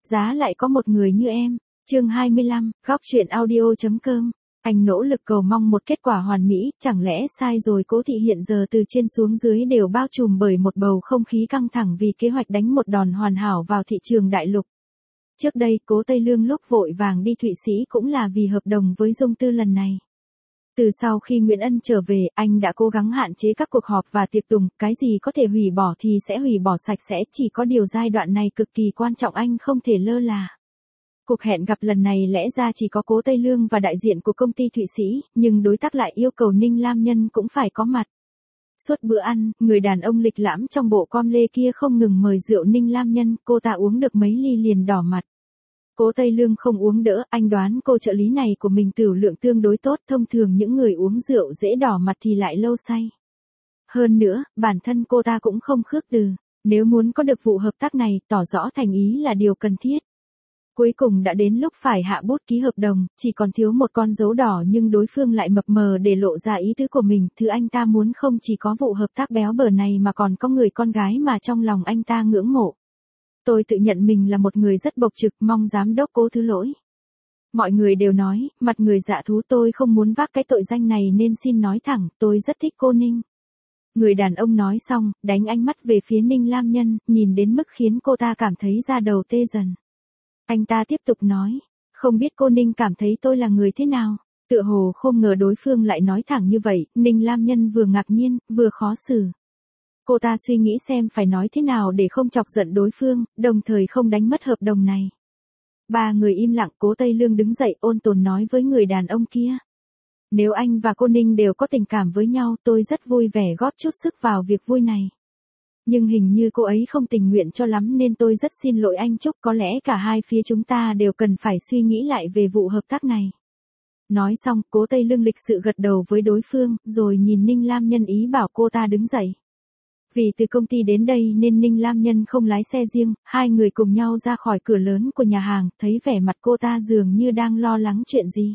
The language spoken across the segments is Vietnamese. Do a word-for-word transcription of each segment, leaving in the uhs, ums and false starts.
giá lại có một người như em. Chương hai mươi lăm, góc truyện audio chấm com. Anh nỗ lực cầu mong một kết quả hoàn mỹ, chẳng lẽ sai rồi? Cố Thị hiện giờ từ trên xuống dưới đều bao trùm bởi một bầu không khí căng thẳng vì kế hoạch đánh một đòn hoàn hảo vào thị trường đại lục. Trước đây, Cố Tây Lương lúc vội vàng đi Thụy Sĩ cũng là vì hợp đồng với Dung Tư lần này. Từ sau khi Nguyễn Ân trở về, anh đã cố gắng hạn chế các cuộc họp và tiệc tùng, cái gì có thể hủy bỏ thì sẽ hủy bỏ sạch sẽ, chỉ có điều giai đoạn này cực kỳ quan trọng anh không thể lơ là. Cuộc hẹn gặp lần này lẽ ra chỉ có Cố Tây Lương và đại diện của công ty Thụy Sĩ, nhưng đối tác lại yêu cầu Ninh Lam Nhân cũng phải có mặt. Suốt bữa ăn, người đàn ông lịch lãm trong bộ com lê kia không ngừng mời rượu Ninh Lam Nhân, cô ta uống được mấy ly liền đỏ mặt. Cố Tây Lương không uống đỡ, anh đoán cô trợ lý này của mình tửu lượng tương đối tốt, thông thường những người uống rượu dễ đỏ mặt thì lại lâu say. Hơn nữa, bản thân cô ta cũng không khước từ, nếu muốn có được vụ hợp tác này, tỏ rõ thành ý là điều cần thiết. Cuối cùng đã đến lúc phải hạ bút ký hợp đồng, chỉ còn thiếu một con dấu đỏ nhưng đối phương lại mập mờ để lộ ra ý tứ của mình, thứ anh ta muốn không chỉ có vụ hợp tác béo bở này mà còn có người con gái mà trong lòng anh ta ngưỡng mộ. Tôi tự nhận mình là một người rất bộc trực, mong giám đốc Cố thứ lỗi. Mọi người đều nói, mặt người dạ thú, tôi không muốn vác cái tội danh này nên xin nói thẳng, tôi rất thích cô Ninh. Người đàn ông nói xong, đánh ánh mắt về phía Ninh Lam Nhân, nhìn đến mức khiến cô ta cảm thấy da đầu tê dần. Anh ta tiếp tục nói, không biết cô Ninh cảm thấy tôi là người thế nào? Tựa hồ không ngờ đối phương lại nói thẳng như vậy, Ninh Lam Nhân vừa ngạc nhiên, vừa khó xử. Cô ta suy nghĩ xem phải nói thế nào để không chọc giận đối phương, đồng thời không đánh mất hợp đồng này. Ba người im lặng, Cố Tây Lương đứng dậy ôn tồn nói với người đàn ông kia. Nếu anh và cô Ninh đều có tình cảm với nhau, tôi rất vui vẻ góp chút sức vào việc vui này. Nhưng hình như cô ấy không tình nguyện cho lắm nên tôi rất xin lỗi anh Trúc, có lẽ cả hai phía chúng ta đều cần phải suy nghĩ lại về vụ hợp tác này. Nói xong, Cố Tây Lương lịch sự gật đầu với đối phương, rồi nhìn Ninh Lam Nhân ý bảo cô ta đứng dậy. Vì từ công ty đến đây nên Ninh Lam Nhân không lái xe riêng, hai người cùng nhau ra khỏi cửa lớn của nhà hàng, thấy vẻ mặt cô ta dường như đang lo lắng chuyện gì.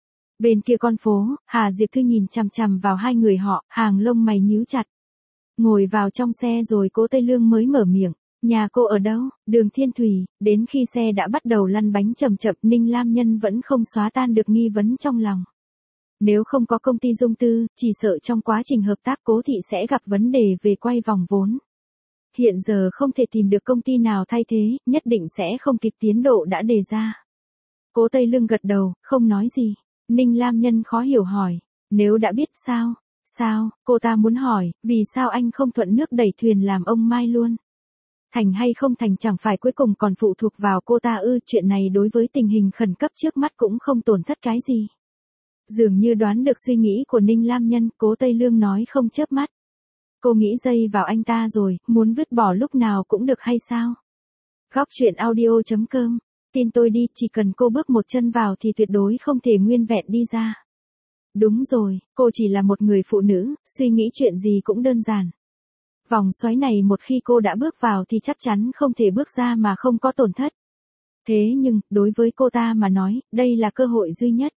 Bên kia con phố, Hà Diệp Thư nhìn chằm chằm vào hai người họ, hàng lông mày nhíu chặt. Ngồi vào trong xe rồi Cố Tây Lương mới mở miệng, nhà cô ở đâu? Đường Thiên Thủy. Đến khi xe đã bắt đầu lăn bánh chậm chậm, Ninh Lam Nhân vẫn không xóa tan được nghi vấn trong lòng. Nếu không có công ty Dung Tư, chỉ sợ trong quá trình hợp tác Cố Thị sẽ gặp vấn đề về quay vòng vốn. Hiện giờ không thể tìm được công ty nào thay thế, nhất định sẽ không kịp tiến độ đã đề ra. Cố Tây Lương gật đầu, không nói gì. Ninh Lam Nhân khó hiểu hỏi, nếu đã biết sao? Sao? Cô ta muốn hỏi, vì sao anh không thuận nước đẩy thuyền làm ông Mai luôn? Thành hay không thành chẳng phải cuối cùng còn phụ thuộc vào cô ta ư? Chuyện này đối với tình hình khẩn cấp trước mắt cũng không tổn thất cái gì. Dường như đoán được suy nghĩ của Ninh Lam Nhân, Cố Tây Lương nói không chớp mắt. Cô nghĩ dây vào anh ta rồi, muốn vứt bỏ lúc nào cũng được hay sao? Góc truyện audio chấm com. Tin tôi đi, chỉ cần cô bước một chân vào thì tuyệt đối không thể nguyên vẹn đi ra. Đúng rồi, cô chỉ là một người phụ nữ, suy nghĩ chuyện gì cũng đơn giản. Vòng xoáy này một khi cô đã bước vào thì chắc chắn không thể bước ra mà không có tổn thất. Thế nhưng, đối với cô ta mà nói, đây là cơ hội duy nhất.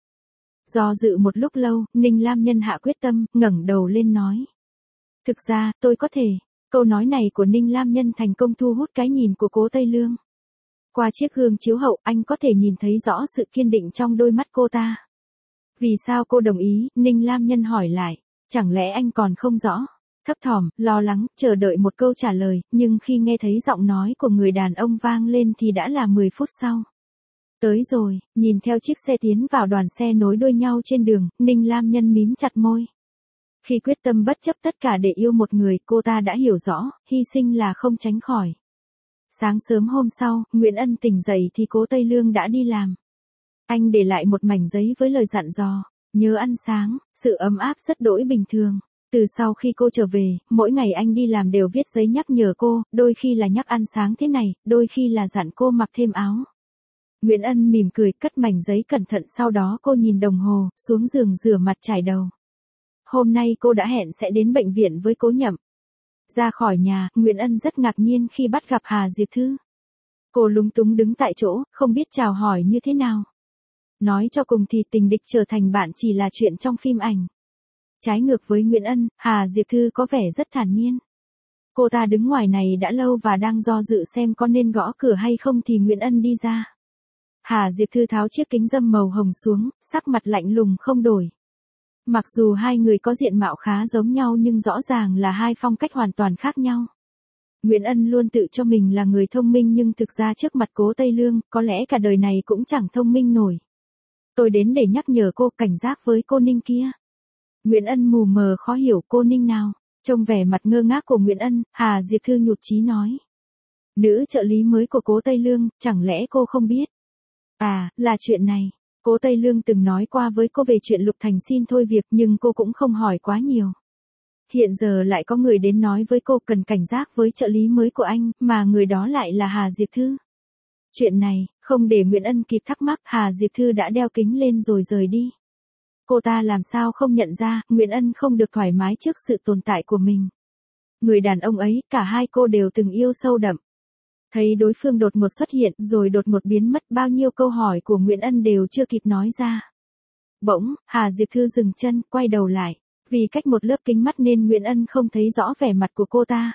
Do dự một lúc lâu, Ninh Lam Nhân hạ quyết tâm, ngẩng đầu lên nói. Thực ra, tôi có thể. Câu nói này của Ninh Lam Nhân thành công thu hút cái nhìn của Cố Tây Lương. Qua chiếc gương chiếu hậu, anh có thể nhìn thấy rõ sự kiên định trong đôi mắt cô ta. Vì sao cô đồng ý? Ninh Lam Nhân hỏi lại. Chẳng lẽ anh còn không rõ? Thấp thỏm, lo lắng, chờ đợi một câu trả lời, nhưng khi nghe thấy giọng nói của người đàn ông vang lên thì đã là mười phút sau. Tới rồi, nhìn theo chiếc xe tiến vào đoàn xe nối đuôi nhau trên đường, Ninh Lam Nhân mím chặt môi. Khi quyết tâm bất chấp tất cả để yêu một người, cô ta đã hiểu rõ, hy sinh là không tránh khỏi. Sáng sớm hôm sau, Nguyễn Ân tỉnh dậy thì Cố Tây Lương đã đi làm. Anh để lại một mảnh giấy với lời dặn dò, nhớ ăn sáng, sự ấm áp rất đỗi bình thường. Từ sau khi cô trở về, mỗi ngày anh đi làm đều viết giấy nhắc nhở cô, đôi khi là nhắc ăn sáng thế này, đôi khi là dặn cô mặc thêm áo. Nguyễn Ân mỉm cười cất mảnh giấy cẩn thận, sau đó cô nhìn đồng hồ, xuống giường rửa mặt chải đầu. Hôm nay cô đã hẹn sẽ đến bệnh viện với Cố Nhậm. Ra khỏi nhà, Nguyễn Ân rất ngạc nhiên khi bắt gặp Hà Diệp Thư. Cô lúng túng đứng tại chỗ, không biết chào hỏi như thế nào. Nói cho cùng thì tình địch trở thành bạn chỉ là chuyện trong phim ảnh. Trái ngược với Nguyễn Ân, Hà Diệp Thư có vẻ rất thản nhiên. Cô ta đứng ngoài này đã lâu và đang do dự xem có nên gõ cửa hay không thì Nguyễn Ân đi ra. Hà Diệp Thư tháo chiếc kính râm màu hồng xuống, sắc mặt lạnh lùng không đổi. Mặc dù hai người có diện mạo khá giống nhau nhưng rõ ràng là hai phong cách hoàn toàn khác nhau. Nguyễn Ân luôn tự cho mình là người thông minh nhưng thực ra trước mặt Cố Tây Lương, có lẽ cả đời này cũng chẳng thông minh nổi. Tôi đến để nhắc nhở cô cảnh giác với cô Ninh kia. Nguyễn Ân mù mờ khó hiểu cô Ninh nào. Trông vẻ mặt ngơ ngác của Nguyễn Ân, Hà Diệp Thư nhụt chí nói. Nữ trợ lý mới của Cố Tây Lương, chẳng lẽ cô không biết? À, là chuyện này. Cố Tây Lương từng nói qua với cô về chuyện Lục Thành xin thôi việc nhưng cô cũng không hỏi quá nhiều. Hiện giờ lại có người đến nói với cô cần cảnh giác với trợ lý mới của anh, mà người đó lại là Hà Diệp Thư. Chuyện này, không để Nguyễn Ân kịp thắc mắc, Hà Diệp Thư đã đeo kính lên rồi rời đi. Cô ta làm sao không nhận ra, Nguyễn Ân không được thoải mái trước sự tồn tại của mình. Người đàn ông ấy, cả hai cô đều từng yêu sâu đậm. Thấy đối phương đột ngột xuất hiện rồi đột ngột biến mất, bao nhiêu câu hỏi của Nguyễn Ân đều chưa kịp nói ra. Bỗng, Hà Diệp Thư dừng chân, quay đầu lại. Vì cách một lớp kính mắt nên Nguyễn Ân không thấy rõ vẻ mặt của cô ta.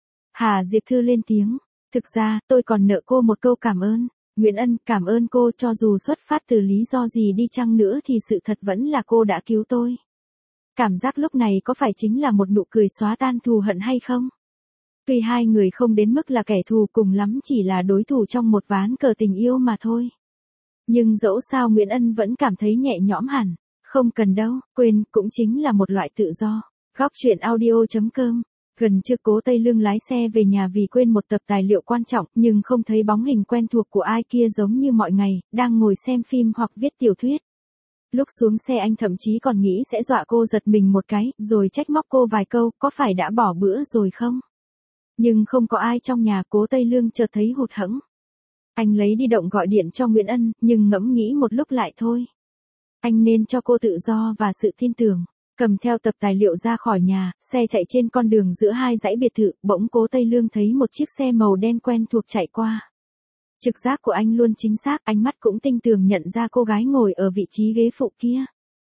Hà Diệp Thư lên tiếng. Thực ra, tôi còn nợ cô một câu cảm ơn. Nguyễn Ân, cảm ơn cô, cho dù xuất phát từ lý do gì đi chăng nữa thì sự thật vẫn là cô đã cứu tôi. Cảm giác lúc này có phải chính là một nụ cười xóa tan thù hận hay không? Tuy hai người không đến mức là kẻ thù, cùng lắm chỉ là đối thủ trong một ván cờ tình yêu mà thôi. Nhưng dẫu sao Nguyễn Ân vẫn cảm thấy nhẹ nhõm hẳn. Không cần đâu, quên, cũng chính là một loại tự do. Góc truyện audio chấm com. Gần trưa Cố Tây Lương lái xe về nhà vì quên một tập tài liệu quan trọng nhưng không thấy bóng hình quen thuộc của ai kia giống như mọi ngày, đang ngồi xem phim hoặc viết tiểu thuyết. Lúc xuống xe anh thậm chí còn nghĩ sẽ dọa cô giật mình một cái, rồi trách móc cô vài câu, có phải đã bỏ bữa rồi không? Nhưng không có ai trong nhà, Cố Tây Lương chợt thấy hụt hẫng. Anh lấy di động gọi điện cho Nguyễn Ân, nhưng ngẫm nghĩ một lúc lại thôi. Anh nên cho cô tự do và sự tin tưởng. Cầm theo tập tài liệu ra khỏi nhà, xe chạy trên con đường giữa hai dãy biệt thự, bỗng Cố Tây Lương thấy một chiếc xe màu đen quen thuộc chạy qua. Trực giác của anh luôn chính xác, ánh mắt cũng tinh tường nhận ra cô gái ngồi ở vị trí ghế phụ kia.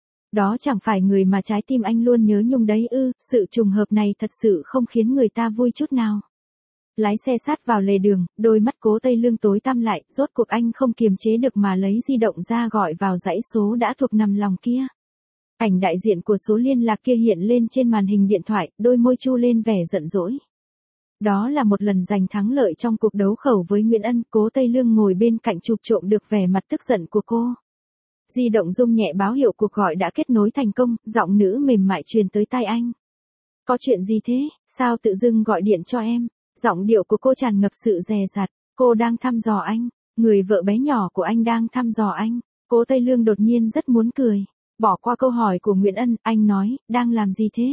Đó chẳng phải người mà trái tim anh luôn nhớ nhung đấy ư, sự trùng hợp này thật sự không khiến người ta vui chút nào. Lái xe sát vào lề đường, đôi mắt Cố Tây Lương tối tăm lại, rốt cuộc anh không kiềm chế được mà lấy di động ra gọi vào dãy số đã thuộc nằm lòng kia. Ảnh đại diện của số liên lạc kia hiện lên trên màn hình điện thoại, đôi môi chu lên vẻ giận dỗi. Đó là một lần giành thắng lợi trong cuộc đấu khẩu với Nguyễn Ân, Cố Tây Lương ngồi bên cạnh chụp trộm được vẻ mặt tức giận của cô. Di động rung nhẹ báo hiệu cuộc gọi đã kết nối thành công, giọng nữ mềm mại truyền tới tai anh. Có chuyện gì thế, sao tự dưng gọi điện cho em? Giọng điệu của cô tràn ngập sự dè dặt, cô đang thăm dò anh, người vợ bé nhỏ của anh đang thăm dò anh. Cố Tây Lương đột nhiên rất muốn cười. Bỏ qua câu hỏi của Nguyễn Ân, anh nói, đang làm gì thế?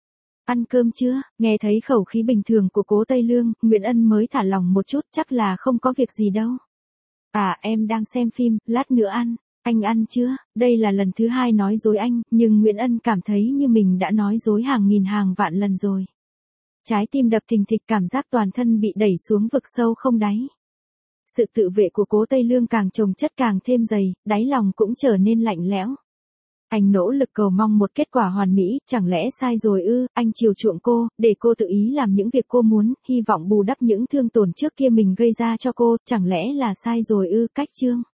Ăn cơm chưa? Nghe thấy khẩu khí bình thường của Cố Tây Lương, Nguyễn Ân mới thả lòng một chút, chắc là không có việc gì đâu. À, em đang xem phim, lát nữa ăn. Anh ăn chưa? Đây là lần thứ hai nói dối anh, nhưng Nguyễn Ân cảm thấy như mình đã nói dối hàng nghìn hàng vạn lần rồi. Trái tim đập thình thịch, cảm giác toàn thân bị đẩy xuống vực sâu không đáy. Sự tự vệ của Cố Tây Lương càng chồng chất càng thêm dày, đáy lòng cũng trở nên lạnh lẽo. Anh nỗ lực cầu mong một kết quả hoàn mỹ, chẳng lẽ sai rồi ư? Anh chiều chuộng cô, để cô tự ý làm những việc cô muốn, hy vọng bù đắp những thương tổn trước kia mình gây ra cho cô, chẳng lẽ là sai rồi ư? Cách chương